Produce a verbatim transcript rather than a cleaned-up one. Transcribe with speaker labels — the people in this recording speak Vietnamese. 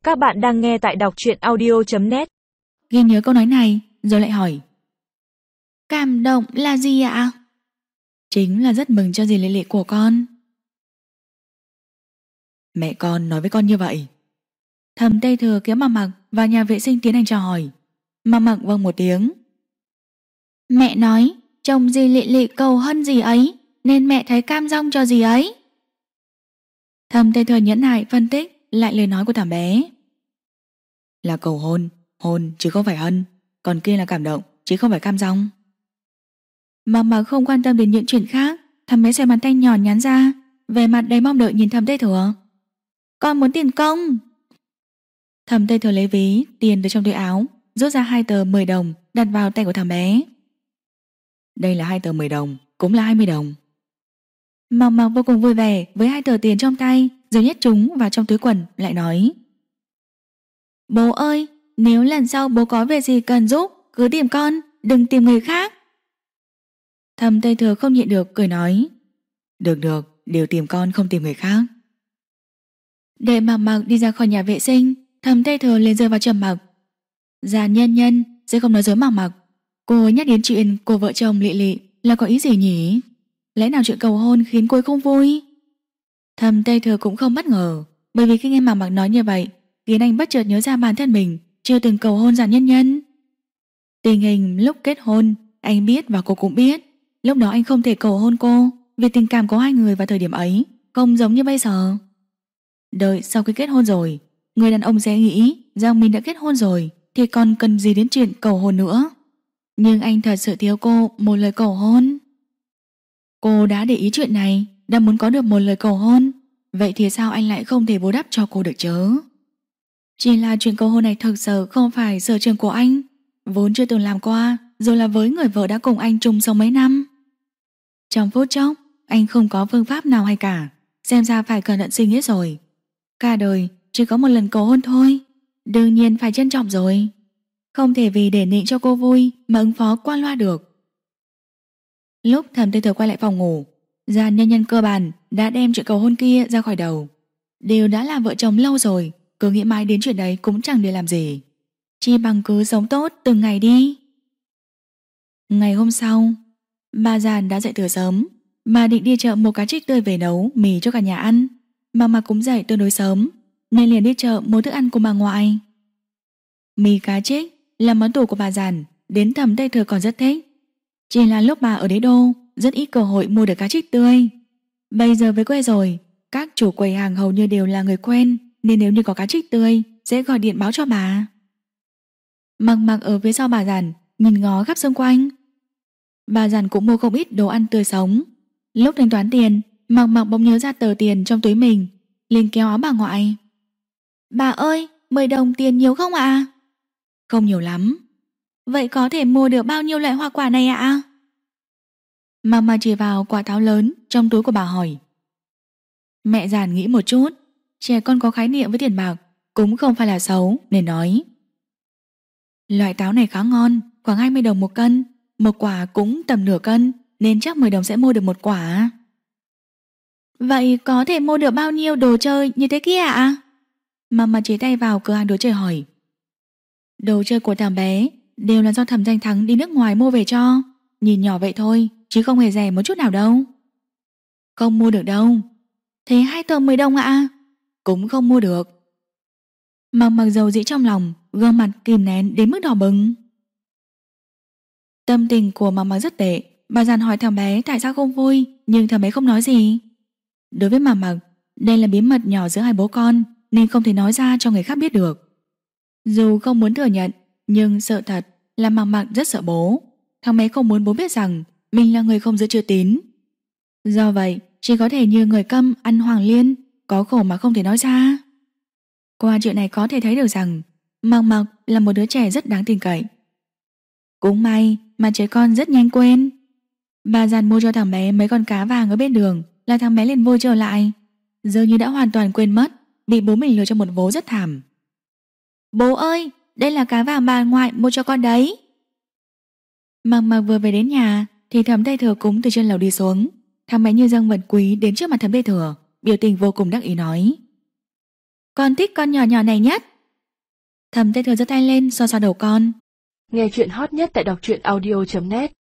Speaker 1: Các bạn đang nghe tại đọc truyện audio chấm net.
Speaker 2: Ghi nhớ câu nói này rồi lại hỏi: Cảm động là gì ạ? Chính là rất mừng cho dì Lệ Lệ của con. Mẹ con nói với con như vậy. Thầm Tây Thừa kéo Mạc Mạc vào nhà vệ sinh tiến hành chào hỏi. Mạc Mạc vâng một tiếng. Mẹ nói chồng dì Lệ Lệ cầu hôn dì ấy nên mẹ thấy cam dong cho dì ấy. Thầm Tây Thừa nhẫn nại phân tích lại lời nói của thằng bé. Là cầu hôn, hôn chứ không phải hân, còn kia là cảm động chứ không phải cam dong. Mạc Mạc không quan tâm đến những chuyện khác. Thằng bé xòe bàn tay nhỏ nhắn ra, vẻ mặt đầy mong đợi nhìn Thầm Tây Thừa. Con muốn tiền công. Thầm Tây Thừa lấy ví tiền từ trong túi áo, rút ra hai tờ mười đồng đặt vào tay của thằng bé. Đây là hai tờ mười đồng, cũng là hai mươi đồng. Mạc Mạc vô cùng vui vẻ với hai tờ tiền trong tay, rồi nhét chúng vào trong túi quần, lại nói: Bố ơi, nếu lần sau bố có việc gì cần giúp, cứ tìm con, đừng tìm người khác. Thầm Tây Thừa không nhịn được cười nói: Được được, đều tìm con không tìm người khác. Để Mạc Mạc đi ra khỏi nhà vệ sinh, Thầm Tây Thừa liền rơi vào trầm mặc. Già nhân nhân sẽ không nói dối Mạc Mạc. Cô ấy nhắc đến chuyện của vợ chồng Lệ Lệ là có ý gì nhỉ? Lẽ nào chuyện cầu hôn khiến cô ấy không vui? Thầm Tây Thừa cũng không bất ngờ, bởi vì khi nghe Mạc Mạc nói như vậy khiến anh bất chợt nhớ ra bản thân mình chưa từng cầu hôn Già nhân nhân. Tình hình lúc kết hôn anh biết và cô cũng biết. Lúc đó anh không thể cầu hôn cô vì tình cảm của hai người vào thời điểm ấy không giống như bây giờ. Đợi sau khi kết hôn rồi, người đàn ông sẽ nghĩ rằng mình đã kết hôn rồi thì còn cần gì đến chuyện cầu hôn nữa. Nhưng anh thật sự thiếu cô một lời cầu hôn. Cô đã để ý chuyện này, đã muốn có được một lời cầu hôn, vậy thì sao anh lại không thể bù đắp cho cô được chứ? Chỉ là chuyện cầu hôn này thực sự không phải sở trường của anh, vốn chưa từng làm qua, rồi là với người vợ đã cùng anh chung sống mấy năm. Trong phút chốc, anh không có phương pháp nào hay cả, xem ra phải cẩn thận suy nghĩ rồi. Cả đời chỉ có một lần cầu hôn thôi, đương nhiên phải trân trọng rồi. Không thể vì để nịnh cho cô vui mà ứng phó qua loa được. Lúc Thầm Tây Thừa quay lại phòng ngủ, Già nhân nhân cơ bản đã đem chuyện cầu hôn kia ra khỏi đầu. Đều đã là vợ chồng lâu rồi, cứ nghĩ mãi đến chuyện đấy cũng chẳng để làm gì. Chỉ bằng cứ sống tốt từng ngày đi. Ngày hôm sau, bà Giàn đã dậy từ sớm, bà định đi chợ mua cá trích tươi về nấu mì cho cả nhà ăn. Mà mà cũng dậy tương đối sớm nên liền đi chợ mua thức ăn của bà ngoại. Mì cá trích là món tủ của bà Giàn, đến Thầm Tây Thừa còn rất thích. Chỉ là lúc bà ở đế đô rất ít cơ hội mua được cá trích tươi. Bây giờ về quê rồi, các chủ quầy hàng hầu như đều là người quen, nên nếu như có cá trích tươi sẽ gọi điện báo cho bà. Mạc Mạc ở phía sau bà Giàn nhìn ngó khắp xung quanh. Bà Giàn cũng mua không ít đồ ăn tươi sống. Lúc thanh toán tiền, Mạc Mạc bỗng nhớ ra tờ tiền trong túi mình, liền kéo áo bà ngoại. Bà ơi, mười đồng tiền nhiều không ạ? Không nhiều lắm. Vậy có thể mua được bao nhiêu loại hoa quả này ạ? Mạc Mạc chỉ vào quả táo lớn trong túi của bà hỏi. Mẹ Giàn nghĩ một chút, trẻ con có khái niệm với tiền bạc cũng không phải là xấu, nên nói: Loại táo này khá ngon, khoảng hai mươi đồng một cân, một quả cũng tầm nửa cân, nên chắc mười đồng sẽ mua được một quả. Vậy có thể mua được bao nhiêu đồ chơi như thế kia ạ? Mạc Mạc chỉ tay vào cửa hàng đồ chơi hỏi. Đồ chơi của thằng bé đều là do Thẩm Danh Thắng đi nước ngoài mua về cho, nhìn nhỏ vậy thôi chứ không hề rẻ một chút nào đâu. Không mua được đâu. Thế hai tờ mười đồng ạ? Cũng không mua được. Mạc Mạc dầu dĩ trong lòng, gương mặt kìm nén đến mức đỏ bừng. Tâm tình của Mạc Mạc rất tệ. Bà Giàn hỏi thằng bé tại sao không vui, nhưng thằng bé không nói gì. Đối với Mạc Mạc, đây là bí mật nhỏ giữa hai bố con, nên không thể nói ra cho người khác biết được. Dù không muốn thừa nhận, nhưng sợ thật là Mạc Mạc rất sợ bố. Thằng bé không muốn bố biết rằng mình là người không giữ chữ tín. Do vậy, chỉ có thể như người câm ăn hoàng liên, có khổ mà không thể nói ra. Qua chuyện này có thể thấy được rằng Mạc Mạc là một đứa trẻ rất đáng tin cậy. Cũng may mà trẻ con rất nhanh quên. Bà Giàn mua cho thằng bé mấy con cá vàng ở bên đường là thằng bé liền vui trở lại, giờ như đã hoàn toàn quên mất bị bố mình lừa cho một vố rất thảm. Bố ơi, đây là cá vàng bà ngoại mua cho con đấy. Mạc Mạc vừa về đến nhà thì Thẩm Tây Thừa cũng từ trên lầu đi xuống. Thằng bé như dâng vật quý đến trước mặt Thẩm Tây Thừa, biểu tình vô cùng đắc ý nói: Con thích con nhỏ nhỏ này nhất, Thầm Tây Thừa giơ tay lên xoa xoa đầu con.
Speaker 3: Nghe chuyện hot nhất tại đọc truyện audio chấm net.